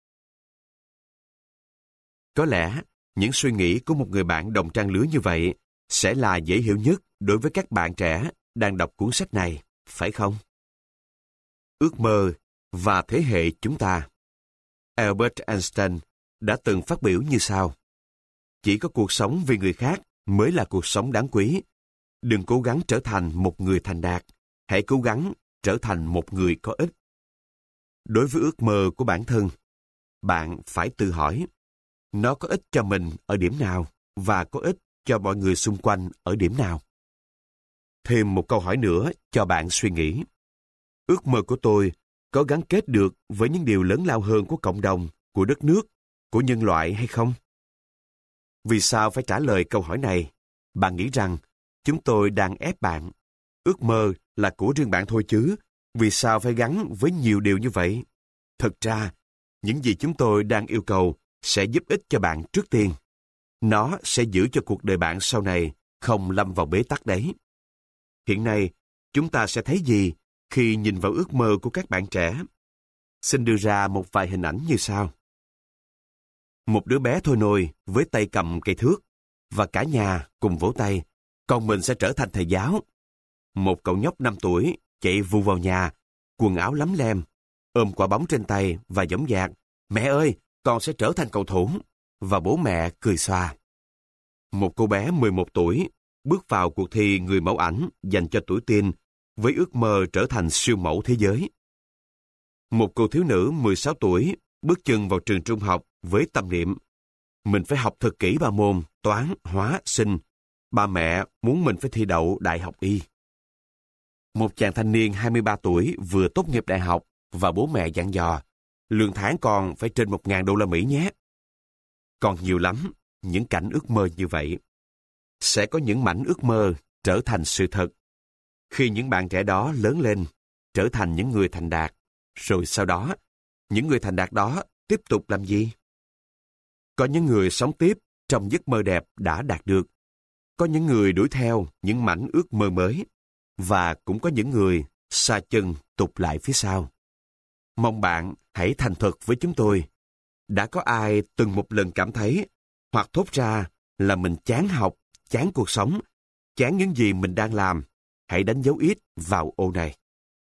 Có lẽ, những suy nghĩ của một người bạn đồng trang lứa như vậy sẽ là dễ hiểu nhất đối với các bạn trẻ đang đọc cuốn sách này, phải không? Ước mơ và thế hệ chúng ta. Albert Einstein đã từng phát biểu như sau. Chỉ có cuộc sống vì người khác mới là cuộc sống đáng quý. Đừng cố gắng trở thành một người thành đạt, hãy cố gắng trở thành một người có ích. Đối với ước mơ của bản thân, bạn phải tự hỏi, nó có ích cho mình ở điểm nào và có ích cho mọi người xung quanh ở điểm nào? Thêm một câu hỏi nữa cho bạn suy nghĩ. Ước mơ của tôi có gắn kết được với những điều lớn lao hơn của cộng đồng, của đất nước, của nhân loại hay không? Vì sao phải trả lời câu hỏi này? Bạn nghĩ rằng chúng tôi đang ép bạn. Ước mơ là của riêng bạn thôi chứ, vì sao phải gắn với nhiều điều như vậy? Thật ra, những gì chúng tôi đang yêu cầu sẽ giúp ích cho bạn trước tiên. Nó sẽ giữ cho cuộc đời bạn sau này không lâm vào bế tắc đấy. Hiện nay, chúng ta sẽ thấy gì khi nhìn vào ước mơ của các bạn trẻ? Xin đưa ra một vài hình ảnh như sau. Một đứa bé thôi nôi với tay cầm cây thước, và cả nhà cùng vỗ tay, Con mình sẽ trở thành thầy giáo. Một cậu nhóc 5 tuổi chạy vù vào nhà, quần áo lấm lem, ôm quả bóng trên tay và dõng dạc. Mẹ ơi, con sẽ trở thành cầu thủ. Và bố mẹ cười xòa. Một cô bé 11 tuổi bước vào cuộc thi người mẫu ảnh dành cho tuổi teen với ước mơ trở thành siêu mẫu thế giới. Một cô thiếu nữ 16 tuổi bước chân vào trường trung học với tâm niệm mình phải học thật kỹ 3 môn toán, hóa, sinh. Ba mẹ muốn mình phải thi đậu đại học y. Một chàng thanh niên 23 tuổi vừa tốt nghiệp đại học và bố mẹ dặn dò lương tháng con phải trên 1.000 đô la Mỹ nhé. Còn nhiều lắm những cảnh ước mơ như vậy. Sẽ có những mảnh ước mơ trở thành sự thật. Khi những bạn trẻ đó lớn lên, trở thành những người thành đạt, rồi sau đó, những người thành đạt đó tiếp tục làm gì? Có những người sống tiếp trong giấc mơ đẹp đã đạt được. Có những người đuổi theo những mảnh ước mơ mới. Và cũng có những người sa chân tụt lại phía sau. Mong bạn hãy thành thật với chúng tôi. Đã có ai từng một lần cảm thấy hoặc thốt ra là mình chán học, chán cuộc sống, chán những gì mình đang làm? Hãy đánh dấu ít vào ô này.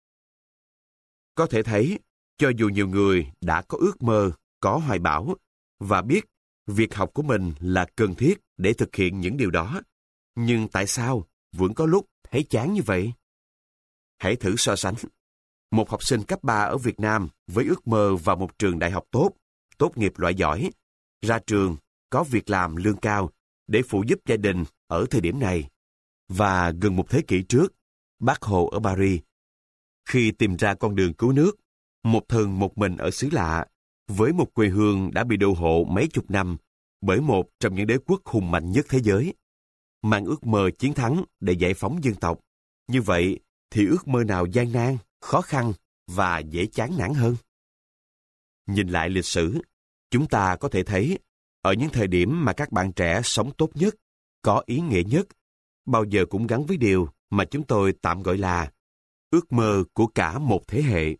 Có thể thấy, cho dù nhiều người đã có ước mơ, có hoài bão và biết việc học của mình là cần thiết để thực hiện những điều đó, nhưng tại sao vẫn có lúc thấy chán như vậy? Hãy thử so sánh. Một học sinh cấp 3 ở Việt Nam với ước mơ vào một trường đại học tốt, tốt nghiệp loại giỏi, ra trường, có việc làm lương cao để phụ giúp gia đình ở thời điểm này. Và gần một thế kỷ trước, Bác Hồ ở Paris, khi tìm ra con đường cứu nước, một thân một mình ở xứ lạ, với một quê hương đã bị đô hộ mấy chục năm bởi một trong những đế quốc hùng mạnh nhất thế giới, mang ước mơ chiến thắng để giải phóng dân tộc. Như vậy thì ước mơ nào gian nan, khó khăn và dễ chán nản hơn? Nhìn lại lịch sử, chúng ta có thể thấy ở những thời điểm mà các bạn trẻ sống tốt nhất, có ý nghĩa nhất, bao giờ cũng gắn với điều mà chúng tôi tạm gọi là ước mơ của cả một thế hệ.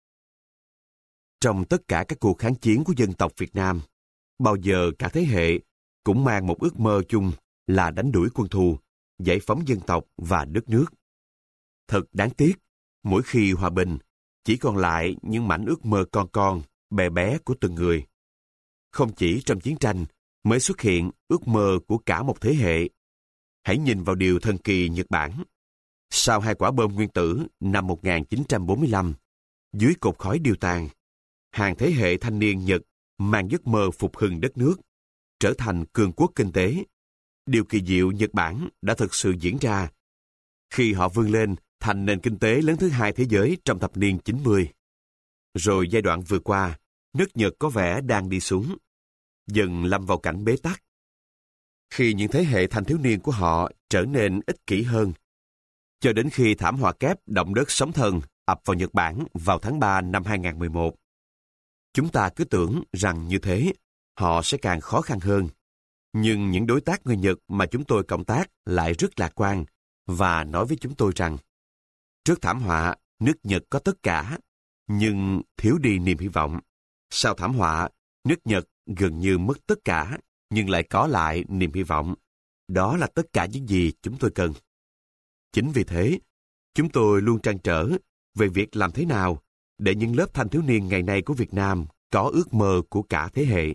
Trong tất cả các cuộc kháng chiến của dân tộc Việt Nam, bao giờ cả thế hệ cũng mang một ước mơ chung là đánh đuổi quân thù, giải phóng dân tộc và đất nước. Thật đáng tiếc, mỗi khi hòa bình, chỉ còn lại những mảnh ước mơ con bé bé của từng người. Không chỉ trong chiến tranh mới xuất hiện ước mơ của cả một thế hệ. Hãy nhìn vào điều thần kỳ Nhật Bản. Sau 2 quả bom nguyên tử năm 1945, dưới cột khói điêu tàn, hàng thế hệ thanh niên Nhật mang giấc mơ phục hưng đất nước, trở thành cường quốc kinh tế. Điều kỳ diệu Nhật Bản đã thực sự diễn ra khi họ vươn lên thành nền kinh tế lớn thứ 2 thế giới trong thập niên 90. Rồi giai đoạn vừa qua, nước Nhật có vẻ đang đi xuống, dần lâm vào cảnh bế tắc. Khi những thế hệ thanh thiếu niên của họ trở nên ích kỷ hơn, cho đến khi thảm họa kép động đất sóng thần ập vào Nhật Bản vào tháng 3 năm 2011. Chúng ta cứ tưởng rằng như thế, họ sẽ càng khó khăn hơn. Nhưng những đối tác người Nhật mà chúng tôi cộng tác lại rất lạc quan và nói với chúng tôi rằng trước thảm họa, nước Nhật có tất cả, nhưng thiếu đi niềm hy vọng. Sau thảm họa, nước Nhật gần như mất tất cả, nhưng lại có lại niềm hy vọng. Đó là tất cả những gì chúng tôi cần. Chính vì thế, chúng tôi luôn trăn trở về việc làm thế nào để những lớp thanh thiếu niên ngày nay của Việt Nam có ước mơ của cả thế hệ.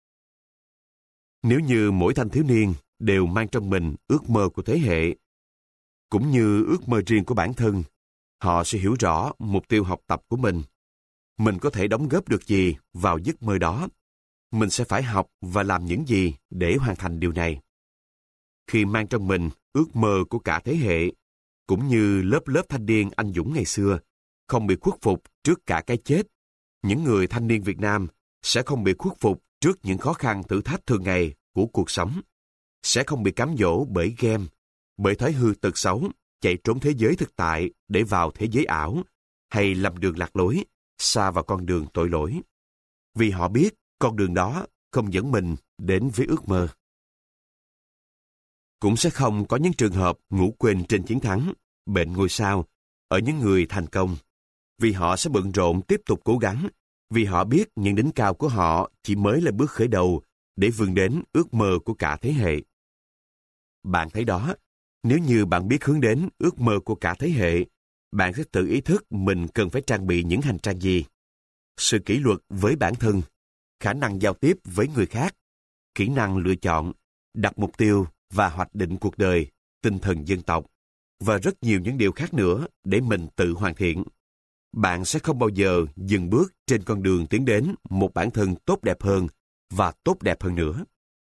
Nếu như mỗi thanh thiếu niên đều mang trong mình ước mơ của thế hệ, cũng như ước mơ riêng của bản thân, họ sẽ hiểu rõ mục tiêu học tập của mình. Mình có thể đóng góp được gì vào giấc mơ đó? Mình sẽ phải học và làm những gì để hoàn thành điều này? Khi mang trong mình ước mơ của cả thế hệ, cũng như lớp thanh niên anh dũng ngày xưa, không bị khuất phục trước cả cái chết, những người thanh niên Việt Nam sẽ không bị khuất phục trước những khó khăn thử thách thường ngày của cuộc sống, sẽ không bị cám dỗ bởi game, bởi thói hư tật xấu, chạy trốn thế giới thực tại để vào thế giới ảo, hay lầm đường lạc lối, xa vào con đường tội lỗi. Vì họ biết con đường đó không dẫn mình đến với ước mơ. Cũng sẽ không có những trường hợp ngủ quên trên chiến thắng, bệnh ngôi sao, ở những người thành công. Vì họ sẽ bận rộn tiếp tục cố gắng, vì họ biết những đỉnh cao của họ chỉ mới là bước khởi đầu để vươn đến ước mơ của cả thế hệ. Bạn thấy đó, Nếu như bạn biết hướng đến ước mơ của cả thế hệ, bạn sẽ tự ý thức mình cần phải trang bị những hành trang gì. Sự kỷ luật với bản thân, khả năng giao tiếp với người khác, kỹ năng lựa chọn, đặt mục tiêu và hoạch định cuộc đời, tinh thần dân tộc, và rất nhiều những điều khác nữa để mình tự hoàn thiện. Bạn sẽ không bao giờ dừng bước trên con đường tiến đến một bản thân tốt đẹp hơn và tốt đẹp hơn nữa.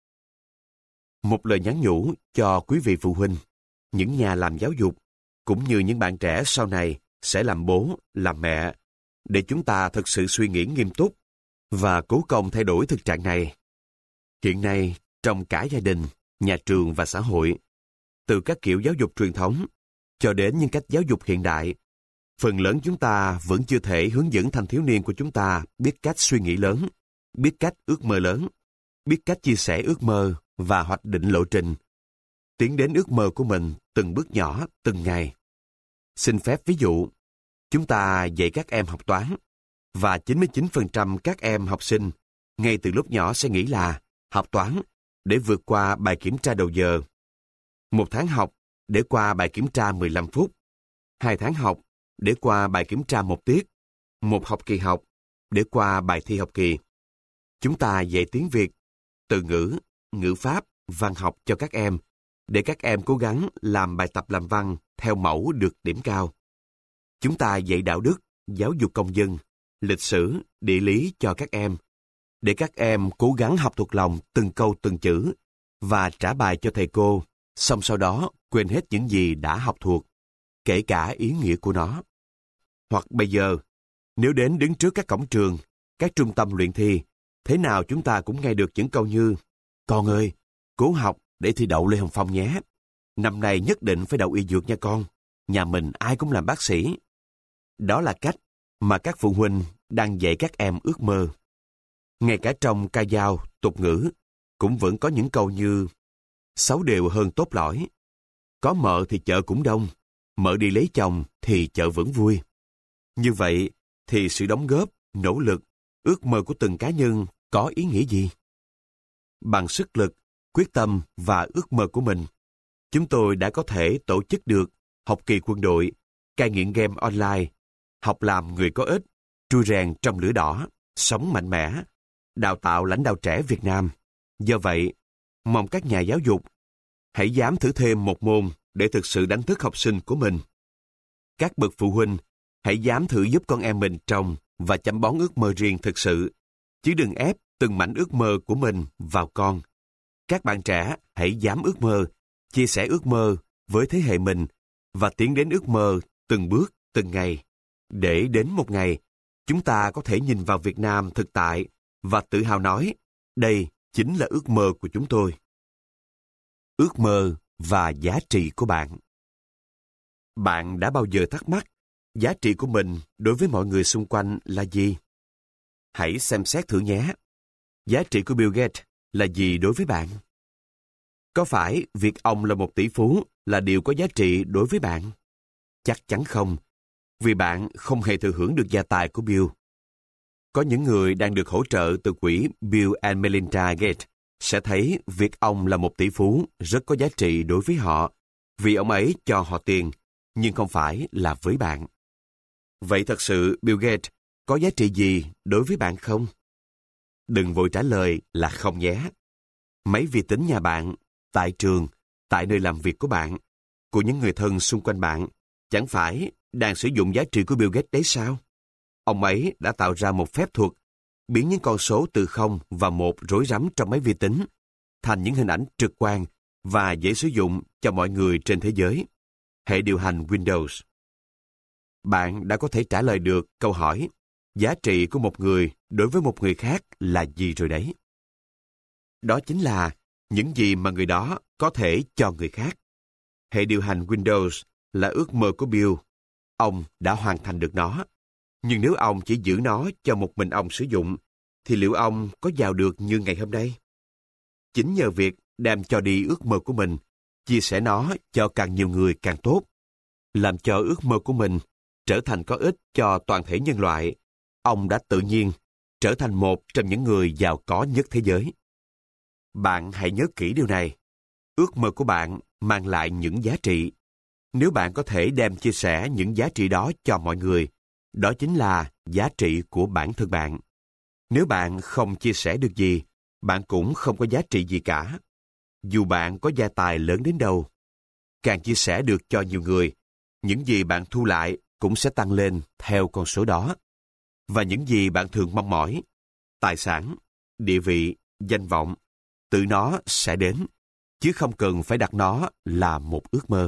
Một lời nhắn nhủ cho quý vị phụ huynh, những nhà làm giáo dục, cũng như những bạn trẻ sau này sẽ làm bố, làm mẹ, để chúng ta thực sự suy nghĩ nghiêm túc và cố công thay đổi thực trạng này. Hiện nay, trong cả gia đình, nhà trường và xã hội, từ các kiểu giáo dục truyền thống cho đến những cách giáo dục hiện đại, phần lớn chúng ta vẫn chưa thể hướng dẫn thanh thiếu niên của chúng ta biết cách suy nghĩ lớn, biết cách ước mơ lớn, biết cách chia sẻ ước mơ và hoạch định lộ trình, tiến đến ước mơ của mình từng bước nhỏ, từng ngày. Xin phép ví dụ, chúng ta dạy các em học toán, và 99% các em học sinh ngay từ lúc nhỏ sẽ nghĩ là học toán để vượt qua bài kiểm tra đầu giờ. 1 tháng học để qua bài kiểm tra 15 phút. 2 tháng học để qua bài kiểm tra 1 tiết. 1 học kỳ học để qua bài thi học kỳ. Chúng ta dạy tiếng Việt, từ ngữ, ngữ pháp, văn học cho các em, để các em cố gắng làm bài tập làm văn theo mẫu được điểm cao. Chúng ta dạy đạo đức, giáo dục công dân, lịch sử, địa lý cho các em, để các em cố gắng học thuộc lòng từng câu từng chữ và trả bài cho thầy cô, xong sau đó quên hết những gì đã học thuộc, kể cả ý nghĩa của nó. Hoặc bây giờ, nếu đến đứng trước các cổng trường, các trung tâm luyện thi, thế nào chúng ta cũng nghe được những câu như: "Con ơi, cố học để thi đậu Lê Hồng Phong nhé. Năm nay nhất định phải đậu y dược nha con. Nhà mình ai cũng làm bác sĩ." Đó là cách mà các phụ huynh đang dạy các em ước mơ. Ngay cả trong ca dao, tục ngữ, cũng vẫn có những câu như: "Xấu đều hơn tốt lõi. Có mợ thì chợ cũng đông. Mợ đi lấy chồng thì chợ vẫn vui." Như vậy thì sự đóng góp, nỗ lực, ước mơ của từng cá nhân có ý nghĩa gì? Bằng sức lực, quyết tâm và ước mơ của mình, chúng tôi đã có thể tổ chức được học kỳ quân đội, cai nghiện game online, học làm người có ích, trui rèn trong lửa đỏ, sống mạnh mẽ, đào tạo lãnh đạo trẻ Việt Nam. Do vậy, mong các nhà giáo dục hãy dám thử thêm một môn để thực sự đánh thức học sinh của mình. Các bậc phụ huynh hãy dám thử giúp con em mình trồng và chăm bón ước mơ riêng thực sự, chứ đừng ép từng mảnh ước mơ của mình vào con. Các bạn trẻ hãy dám ước mơ, chia sẻ ước mơ với thế hệ mình và tiến đến ước mơ từng bước, từng ngày, để đến một ngày chúng ta có thể nhìn vào Việt Nam thực tại và tự hào nói: đây chính là ước mơ của chúng tôi. Ước mơ và giá trị của bạn. Bạn đã bao giờ thắc mắc giá trị của mình đối với mọi người xung quanh là gì? Hãy xem xét thử nhé. Giá trị của Bill Gates là gì đối với bạn? Có phải việc ông là một tỷ phú là điều có giá trị đối với bạn? Chắc chắn không, vì bạn không hề thừa hưởng được gia tài của Bill. Có những người đang được hỗ trợ từ quỹ Bill and Melinda Gates sẽ thấy việc ông là một tỷ phú rất có giá trị đối với họ, vì ông ấy cho họ tiền, nhưng không phải là với bạn. Vậy thật sự Bill Gates có giá trị gì đối với bạn không? Đừng vội trả lời là không nhé. Máy vi tính nhà bạn, tại trường, tại nơi làm việc của bạn, của những người thân xung quanh bạn, chẳng phải đang sử dụng giá trị của Bill Gates đấy sao? Ông ấy đã tạo ra một phép thuật, biến những con số từ 0 và 1 rối rắm trong máy vi tính thành những hình ảnh trực quan và dễ sử dụng cho mọi người trên thế giới. Hệ điều hành Windows. Bạn đã có thể trả lời được câu hỏi giá trị của một người đối với một người khác là gì rồi đấy. Đó chính là những gì mà người đó có thể cho người khác. Hệ điều hành Windows là ước mơ của Bill. Ông đã hoàn thành được nó. Nhưng nếu ông chỉ giữ nó cho một mình ông sử dụng, thì liệu ông có giàu được như ngày hôm nay? Chính nhờ việc đem cho đi ước mơ của mình, chia sẻ nó cho càng nhiều người càng tốt, làm cho ước mơ của mình trở thành có ích cho toàn thể nhân loại, ông đã tự nhiên trở thành một trong những người giàu có nhất thế giới. Bạn hãy nhớ kỹ điều này. Ước mơ của bạn mang lại những giá trị. Nếu bạn có thể đem chia sẻ những giá trị đó cho mọi người, đó chính là giá trị của bản thân bạn. Nếu bạn không chia sẻ được gì, bạn cũng không có giá trị gì cả. Dù bạn có gia tài lớn đến đâu, càng chia sẻ được cho nhiều người, những gì bạn thu lại cũng sẽ tăng lên theo con số đó. Và những gì bạn thường mong mỏi, tài sản, địa vị, danh vọng, tự nó sẽ đến, chứ không cần phải đặt nó là một ước mơ.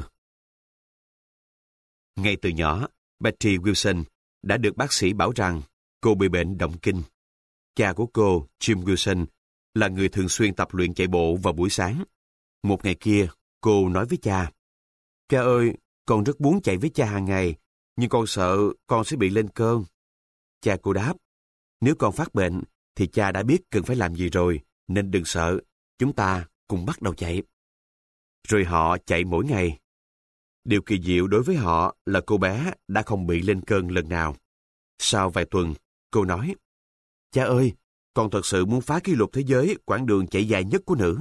Ngay từ nhỏ, Betty Wilson đã được bác sĩ bảo rằng cô bị bệnh động kinh. Cha của cô, Jim Wilson, là người thường xuyên tập luyện chạy bộ vào buổi sáng. Một ngày kia, cô nói với cha, "Cha ơi, con rất muốn chạy với cha hàng ngày, nhưng con sợ con sẽ bị lên cơn." Cha cô đáp, "Nếu con phát bệnh, thì cha đã biết cần phải làm gì rồi, nên đừng sợ, chúng ta cùng bắt đầu chạy." Rồi họ chạy mỗi ngày. Điều kỳ diệu đối với họ là cô bé đã không bị lên cơn lần nào. Sau vài tuần, cô nói, "Cha ơi, con thật sự muốn phá kỷ lục thế giới quãng đường chạy dài nhất của nữ."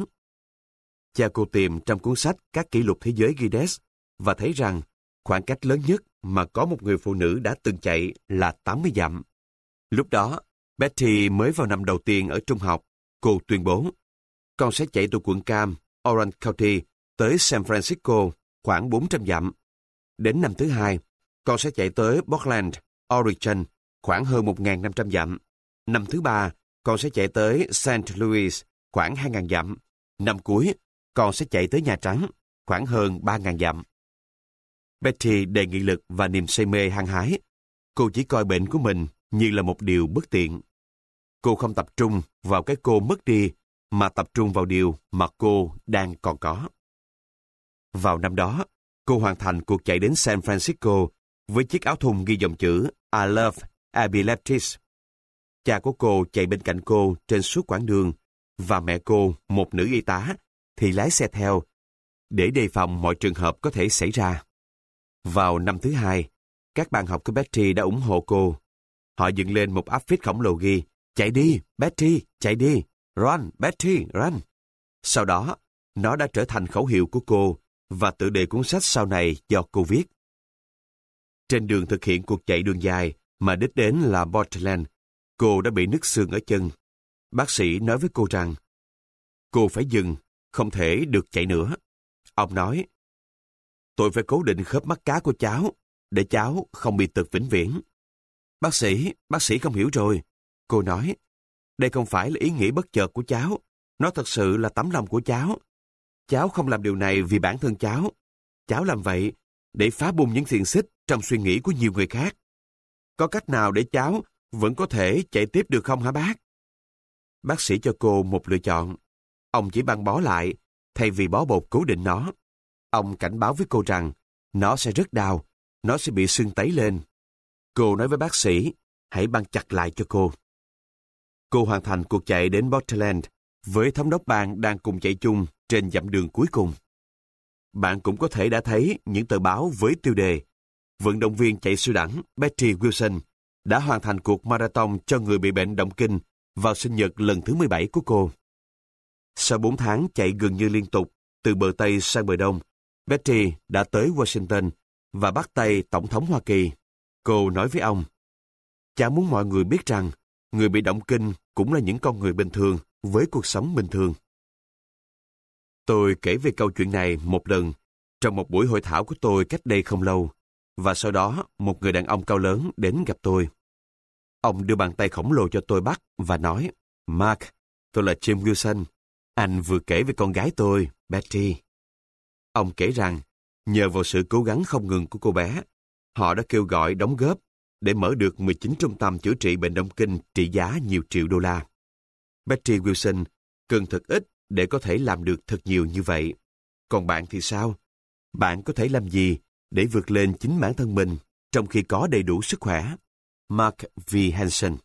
Cha cô tìm trong cuốn sách các kỷ lục thế giới Guinness và thấy rằng khoảng cách lớn nhất mà có một người phụ nữ đã từng chạy là 80 dặm. Lúc đó, Betty mới vào năm đầu tiên ở trung học. Cô tuyên bố, "Con sẽ chạy từ quận Cam, Orange County, tới San Francisco, khoảng 400 dặm. Đến năm thứ hai, con sẽ chạy tới Portland, Oregon, khoảng hơn 1.500 dặm. Năm thứ ba, con sẽ chạy tới St. Louis, khoảng 2.000 dặm. Năm cuối, con sẽ chạy tới Nhà Trắng, khoảng hơn 3.000 dặm." Betty đầy nghị lực và niềm say mê hăng hái. Cô chỉ coi bệnh của mình như là một điều bất tiện. Cô không tập trung vào cái cô mất đi, mà tập trung vào điều mà cô đang còn có. Vào năm đó, cô hoàn thành cuộc chạy đến San Francisco với chiếc áo thun ghi dòng chữ I love epileptics. Cha của cô chạy bên cạnh cô trên suốt quãng đường, và mẹ cô, một nữ y tá, thì lái xe theo, để đề phòng mọi trường hợp có thể xảy ra. Vào năm thứ hai, các bạn học của Betty đã ủng hộ cô. Họ dựng lên một áp phích khổng lồ ghi, "Chạy đi, Betty, chạy đi, run, Betty, run." Sau đó, nó đã trở thành khẩu hiệu của cô và tựa đề cuốn sách sau này do cô viết. Trên đường thực hiện cuộc chạy đường dài mà đích đến là Portland, cô đã bị nứt xương ở chân. Bác sĩ nói với cô rằng, cô phải dừng, không thể được chạy nữa. Ông nói, "Tôi phải cố định khớp mắt cá của cháu, để cháu không bị tật vĩnh viễn." Bác sĩ không hiểu rồi. Cô nói, "Đây không phải là ý nghĩ bất chợt của cháu, nó thật sự là tấm lòng của cháu. Cháu không làm điều này vì bản thân cháu. Cháu làm vậy để phá bung những xiềng xích trong suy nghĩ của nhiều người khác. Có cách nào để cháu vẫn có thể chạy tiếp được không hả bác?" Bác sĩ cho cô một lựa chọn. Ông chỉ băng bó lại, thay vì bó bột cố định nó. Ông cảnh báo với cô rằng, nó sẽ rất đau, nó sẽ bị sưng tấy lên. Cô nói với bác sĩ, hãy băng chặt lại cho cô. Cô hoàn thành cuộc chạy đến Portland, với thống đốc bang đang cùng chạy chung trên dặm đường cuối cùng. Bạn cũng có thể đã thấy những tờ báo với tiêu đề "Vận động viên chạy siêu đẳng Betty Wilson đã hoàn thành cuộc marathon cho người bị bệnh động kinh vào sinh nhật lần thứ 17 của cô." Sau 4 tháng chạy gần như liên tục từ bờ Tây sang bờ Đông, Betty đã tới Washington và bắt tay Tổng thống Hoa Kỳ. Cô nói với ông, "Cháu muốn mọi người biết rằng người bị động kinh cũng là những con người bình thường với cuộc sống bình thường." Tôi kể về câu chuyện này một lần trong một buổi hội thảo của tôi cách đây không lâu, và sau đó một người đàn ông cao lớn đến gặp tôi. Ông đưa bàn tay khổng lồ cho tôi bắt và nói, "Mark, tôi là Jim Wilson. Anh vừa kể về con gái tôi, Betty." Ông kể rằng, nhờ vào sự cố gắng không ngừng của cô bé, họ đã kêu gọi đóng góp để mở được 19 trung tâm chữa trị bệnh động kinh trị giá nhiều triệu đô la. Betty Wilson cần thật ít để có thể làm được thật nhiều như vậy. Còn bạn thì sao? Bạn có thể làm gì để vượt lên chính bản thân mình trong khi có đầy đủ sức khỏe? Mark V. Hansen.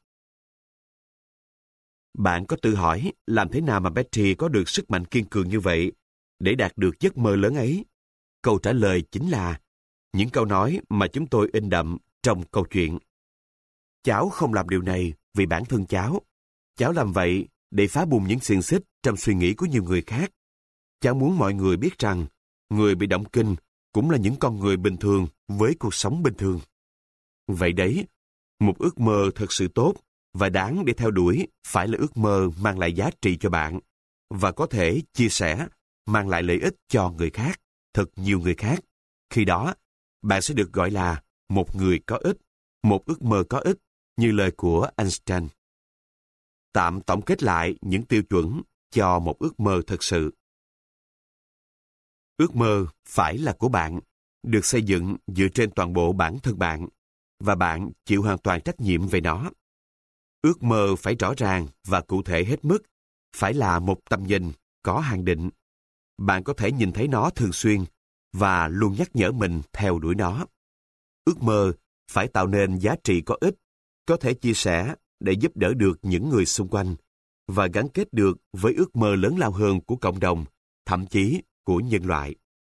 Bạn có tự hỏi làm thế nào mà Betty có được sức mạnh kiên cường như vậy để đạt được giấc mơ lớn ấy? Câu trả lời chính là những câu nói mà chúng tôi in đậm trong câu chuyện. Cháu không làm điều này vì bản thân cháu. Cháu làm vậy để phá bung những xiềng xích trong suy nghĩ của nhiều người khác. Cháu muốn mọi người biết rằng người bị động kinh cũng là những con người bình thường với cuộc sống bình thường. Vậy đấy, một ước mơ thật sự tốt và đáng để theo đuổi phải là ước mơ mang lại giá trị cho bạn và có thể chia sẻ, mang lại lợi ích cho người khác, thật nhiều người khác. Khi đó, bạn sẽ được gọi là một người có ích, một ước mơ có ích, như lời của Einstein. Tạm tổng kết lại những tiêu chuẩn cho một ước mơ thật sự. Ước mơ phải là của bạn, được xây dựng dựa trên toàn bộ bản thân bạn, và bạn chịu hoàn toàn trách nhiệm về nó. Ước mơ phải rõ ràng và cụ thể hết mức, phải là một tầm nhìn, có hạn định. Bạn có thể nhìn thấy nó thường xuyên và luôn nhắc nhở mình theo đuổi nó. Ước mơ phải tạo nên giá trị có ích, có thể chia sẻ để giúp đỡ được những người xung quanh và gắn kết được với ước mơ lớn lao hơn của cộng đồng, thậm chí của nhân loại.